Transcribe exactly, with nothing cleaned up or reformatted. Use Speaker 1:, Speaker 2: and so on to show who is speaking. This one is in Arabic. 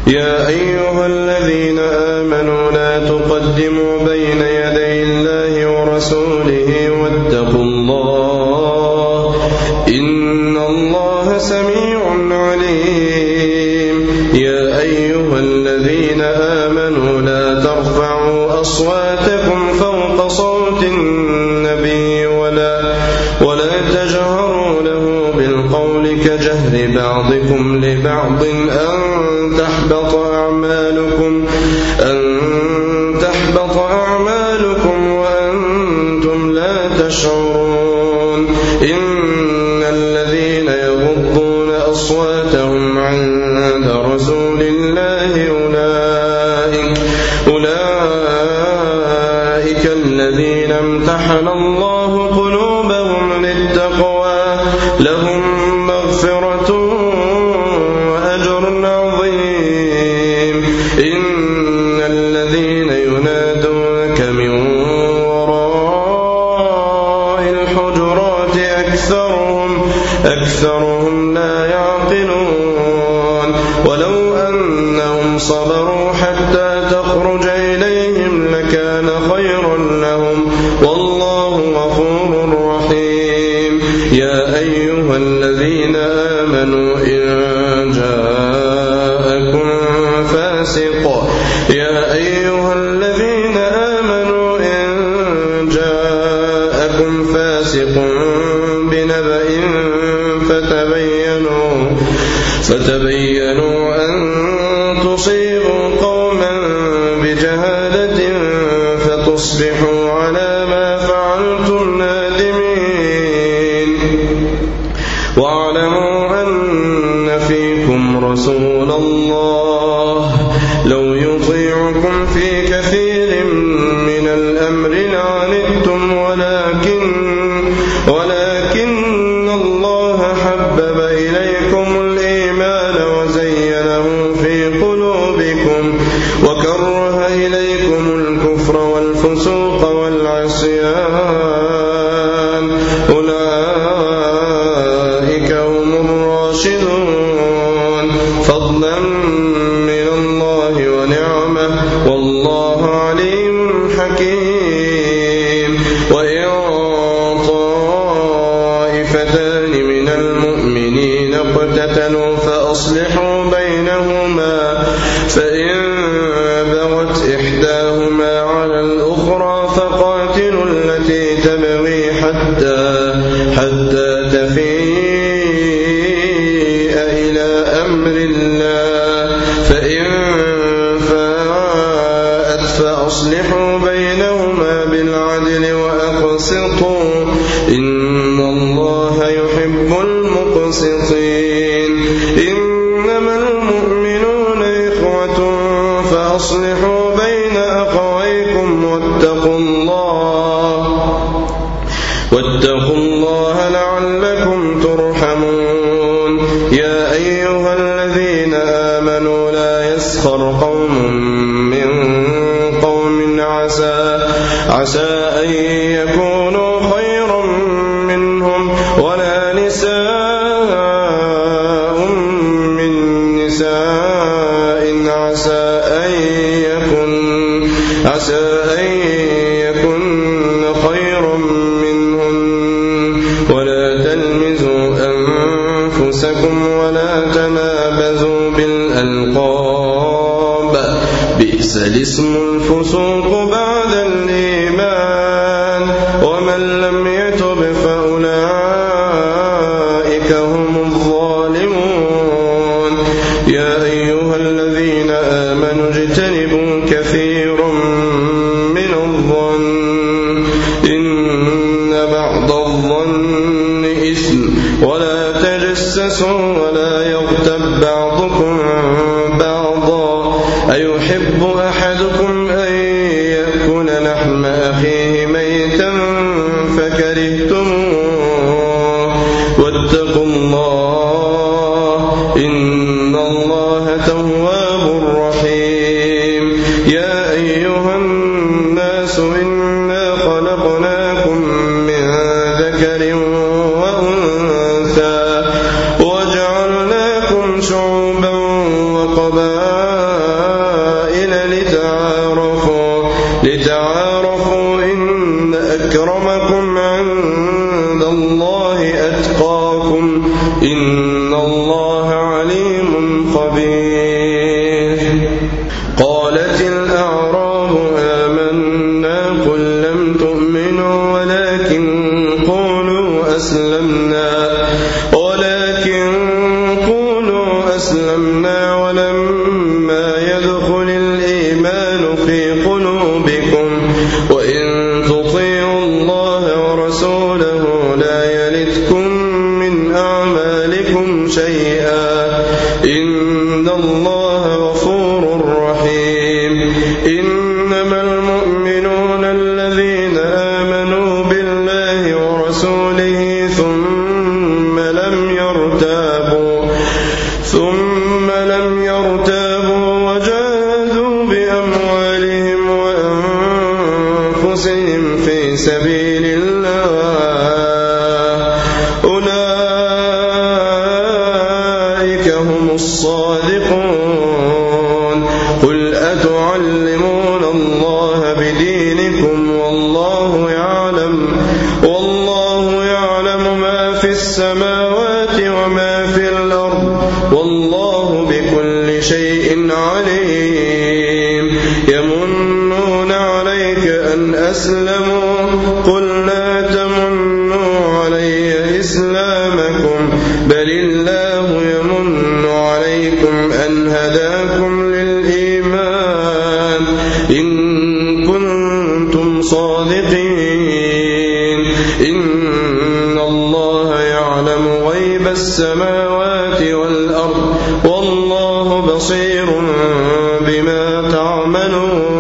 Speaker 1: يا أيها الذين آمنوا لا تقدموا بين يدي الله ورسوله واتقوا الله إن الله سميع عليم. يا أيها الذين آمنوا لا ترفعوا أصواتكم فوق صوت النبي ولا, ولا تجهروا له بالقول كجهر بعضكم لبعض أن تحبط أعمالكم أن تحبط أعمالكم وأنتم لا تشعرون. إن الذين يغضون أصواتهم عند رسول الله أولئك, أولئك الذين امتحن الله قلوبهم للتقوى لهم مغفرة وأجر عظيم. إن الذين ينادونك من وراء الحجرات أكثرهم, أكثرهم لا يعقلون. ولو أنهم صبروا حتى تخرج إليهم لكان خيرا لهم والله غفور رحيم. يا أيها الذين آمنوا إن جاءكم فاسق يا أيها الذين آمنوا إن جاءكم فاسق بنبأ فتبينوا فتبينوا أن تصيبوا قوما بجهالة فتصبحوا على ما فعلتم نادمين. واعلموا أن فيكم رسول الله لو يطيعكم في كثير من الأمر لعنتم ولكن ولكن الله حبب إليكم الإيمان وزينه في قلوبكم وكره إليكم الكفر والفسوق والعصيان أولئك هم الراشدون فضلا من الله ونعمه والله عليم حكيم. وإن طائفتان من المؤمنين اقتتلوا فأصلحوا بينهما فإن بغت إحداهما على الأخرى فقاتلوا التي تبغي حتى حتى تفيء إلى أمر الله فإن فاءت فأصلحوا بينهما بالعدل وأقسطوا إن الله يحب المقسطين. إنما المؤمنون إخوة فأصلحوا بين أخويكم واتقوا الله واتقوا الله لعلكم ترحمون. يا أيها الذين آمنوا لا يسخر قوم من قوم عسى عسى أن يكونوا خيرا منهم ولا نساء من نساء عسى أن يكن عسى أن يكن خيرا منهن ولا تلمزوا أنفسكم ولا تنابزوا بالألقاب بئس الاسم الفسوق بعد الإيمان ومن لم يتب فأولئك هم الظالمون. يا أيها الذين آمنوا اجتنبوا كثيرا من الظن إن بعض الظن إثم ولا تجسسوا ولا يغتب بعضكم بعضا أيحب أحدكم أن يأكل لحم أخيه ميتا فكرهتموه واتقوا الله إن الله تواب رحيم. يا أيها الناس إنا خلقناكم من ذكر وأنثى وجعلناكم شعوبا وقبائل خبير. قالت الأعراب آمنا قل لم تؤمنوا ولكن قولوا أسلمنا ولكن قولوا أسلمنا ولما يدخل الإيمان في قلوبكم وإن تطيعوا الله ورسوله لا يلتكم من أعمالكم شيئا إن الله غفور رحيم. إنما المؤمنون الذين آمنوا بالله ورسوله ثم لم يرتابوا ثم لم يرتابوا وجاهدوا بأموالهم وأنفسهم في سبيل الله أولئك هم الصادقون. قل أتعلمون الله بدينكم والله يعلم والله يعلم ما في السماوات وما في الأرض والله بكل شيء عليم. يمنون عليك أن أسلموا قل لا تمنوا علي إسلامكم بل الله يمن عليكم أن هداكم للإيمان إن كنتم صادقين. إن الله يعلم غيب السماوات والأرض والله بصير بما تعملون.